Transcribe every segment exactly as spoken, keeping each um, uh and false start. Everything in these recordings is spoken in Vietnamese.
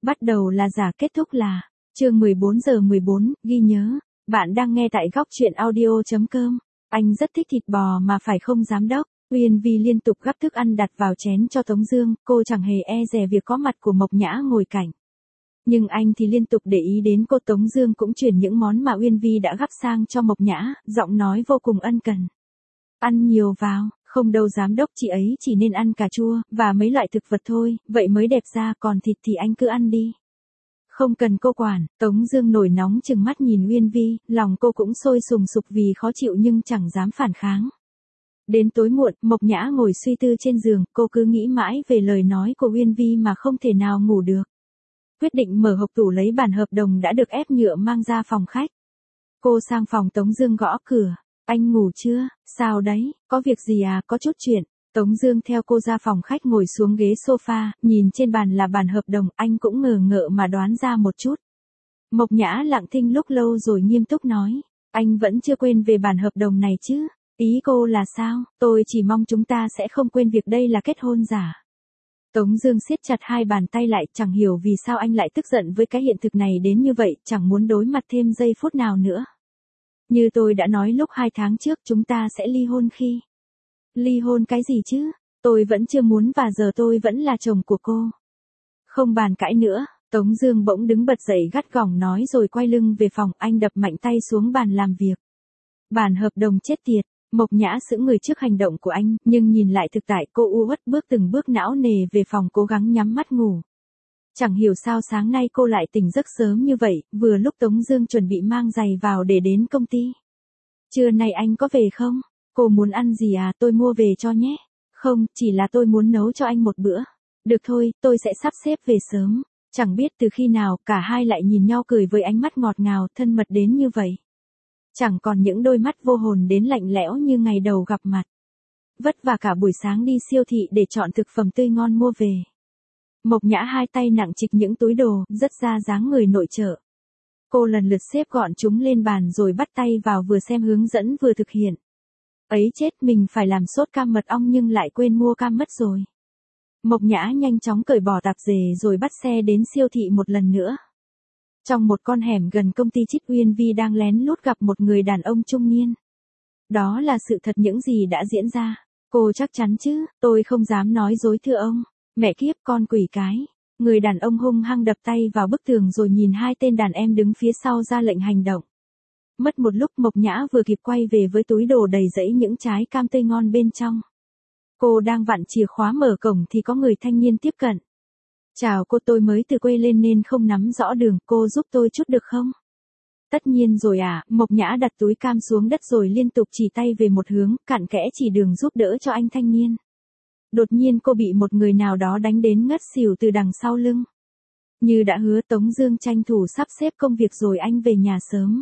Bắt đầu là giả, kết thúc là. Chương mười bốn giờ mười bốn, ghi nhớ. Bạn đang nghe tại góc truyện audio chấm com. Anh rất thích thịt bò mà phải không giám đốc. Uyên Vi liên tục gắp thức ăn đặt vào chén cho Tống Dương, cô chẳng hề e dè việc có mặt của Mộc Nhã ngồi cạnh. Nhưng anh thì liên tục để ý đến cô. Tống Dương cũng chuyển những món mà Uyên Vi đã gắp sang cho Mộc Nhã, giọng nói vô cùng ân cần. Ăn nhiều vào, không đâu giám đốc, chị ấy chỉ nên ăn cà chua, và mấy loại thực vật thôi, vậy mới đẹp da, còn thịt thì anh cứ ăn đi. Không cần cô quản. Tống Dương nổi nóng chừng mắt nhìn Uyên Vi, lòng cô cũng sôi sùng sục vì khó chịu nhưng chẳng dám phản kháng. Đến tối muộn, Mộc Nhã ngồi suy tư trên giường, cô cứ nghĩ mãi về lời nói của Uyên Vi mà không thể nào ngủ được. Quyết định mở hộp tủ lấy bản hợp đồng đã được ép nhựa mang ra phòng khách. Cô sang phòng Tống Dương gõ cửa. Anh ngủ chưa? Sao đấy? Có việc gì à? Có chút chuyện. Tống Dương theo cô ra phòng khách ngồi xuống ghế sofa, nhìn trên bàn là bản hợp đồng, anh cũng ngờ ngợ mà đoán ra một chút. Mộc Nhã lặng thinh lúc lâu rồi nghiêm túc nói, anh vẫn chưa quên về bản hợp đồng này chứ? Ý cô là sao? Tôi chỉ mong chúng ta sẽ không quên việc đây là kết hôn giả. Tống Dương siết chặt hai bàn tay lại, chẳng hiểu vì sao anh lại tức giận với cái hiện thực này đến như vậy, chẳng muốn đối mặt thêm giây phút nào nữa. Như tôi đã nói lúc hai tháng trước, chúng ta sẽ ly hôn khi. Ly hôn cái gì chứ? Tôi vẫn chưa muốn và giờ tôi vẫn là chồng của cô. Không bàn cãi nữa. Tống Dương bỗng đứng bật dậy gắt gỏng nói rồi quay lưng về phòng, anh đập mạnh tay xuống bàn làm việc. Bản hợp đồng chết tiệt. Mộc Nhã sững người trước hành động của anh, nhưng nhìn lại thực tại cô u uất bước từng bước não nề về phòng cố gắng nhắm mắt ngủ. Chẳng hiểu sao sáng nay cô lại tỉnh giấc sớm như vậy, vừa lúc Tống Dương chuẩn bị mang giày vào để đến công ty. Trưa nay anh có về không? Cô muốn ăn gì à, tôi mua về cho nhé. Không, chỉ là tôi muốn nấu cho anh một bữa. Được thôi, tôi sẽ sắp xếp về sớm. Chẳng biết từ khi nào cả hai lại nhìn nhau cười với ánh mắt ngọt ngào, thân mật đến như vậy. Chẳng còn những đôi mắt vô hồn đến lạnh lẽo như ngày đầu gặp mặt. Vất vả cả buổi sáng đi siêu thị để chọn thực phẩm tươi ngon mua về. Mộc Nhã hai tay nặng trịch những túi đồ, rất ra dáng người nội trợ. Cô lần lượt xếp gọn chúng lên bàn rồi bắt tay vào vừa xem hướng dẫn vừa thực hiện. Ấy chết, mình phải làm sốt cam mật ong nhưng lại quên mua cam mất rồi. Mộc Nhã nhanh chóng cởi bỏ tạp dề rồi bắt xe đến siêu thị một lần nữa. Trong một con hẻm gần công ty Chit, Uyên Vi đang lén lút gặp một người đàn ông trung niên. Đó là sự thật những gì đã diễn ra. Cô chắc chắn chứ? Tôi không dám nói dối thưa ông. Mẹ kiếp, con quỷ cái. Người đàn ông hung hăng đập tay vào bức tường rồi nhìn hai tên đàn em đứng phía sau ra lệnh hành động. Mất một lúc Mộc Nhã vừa kịp quay về với túi đồ đầy rẫy những trái cam tươi ngon bên trong. Cô đang vặn chìa khóa mở cổng thì có người thanh niên tiếp cận. Chào cô, tôi mới từ quê lên nên không nắm rõ đường, cô giúp tôi chút được không? Tất nhiên rồi à. Mộc Nhã đặt túi cam xuống đất rồi liên tục chỉ tay về một hướng, cặn kẽ chỉ đường giúp đỡ cho anh thanh niên. Đột nhiên cô bị một người nào đó đánh đến ngất xỉu từ đằng sau lưng. Như đã hứa, Tống Dương tranh thủ sắp xếp công việc rồi anh về nhà sớm.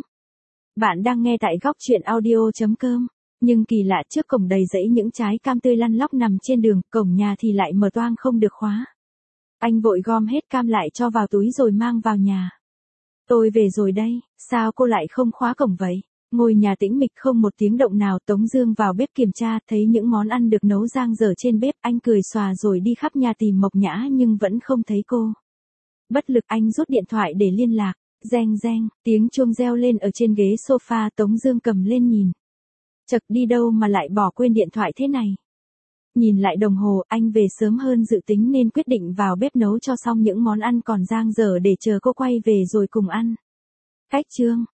Bạn đang nghe tại góc truyện audio chấm com. Nhưng kỳ lạ, trước cổng đầy rẫy những trái cam tươi lăn lóc nằm trên đường, cổng nhà thì lại mở toang không được khóa. Anh vội gom hết cam lại cho vào túi rồi mang vào nhà. Tôi về rồi đây, sao cô lại không khóa cổng vậy? Ngôi nhà tĩnh mịch không một tiếng động nào. Tống Dương vào bếp kiểm tra, thấy những món ăn được nấu dang dở trên bếp, anh cười xòa rồi đi khắp nhà tìm Mộc Nhã nhưng vẫn không thấy cô. Bất lực anh rút điện thoại để liên lạc. Reng reng, tiếng chuông reo lên ở trên ghế sofa, Tống Dương cầm lên nhìn. Chật, đi đâu mà lại bỏ quên điện thoại thế này? Nhìn lại đồng hồ, anh về sớm hơn dự tính nên quyết định vào bếp nấu cho xong những món ăn còn dang dở để chờ cô quay về rồi cùng ăn. Cách chương.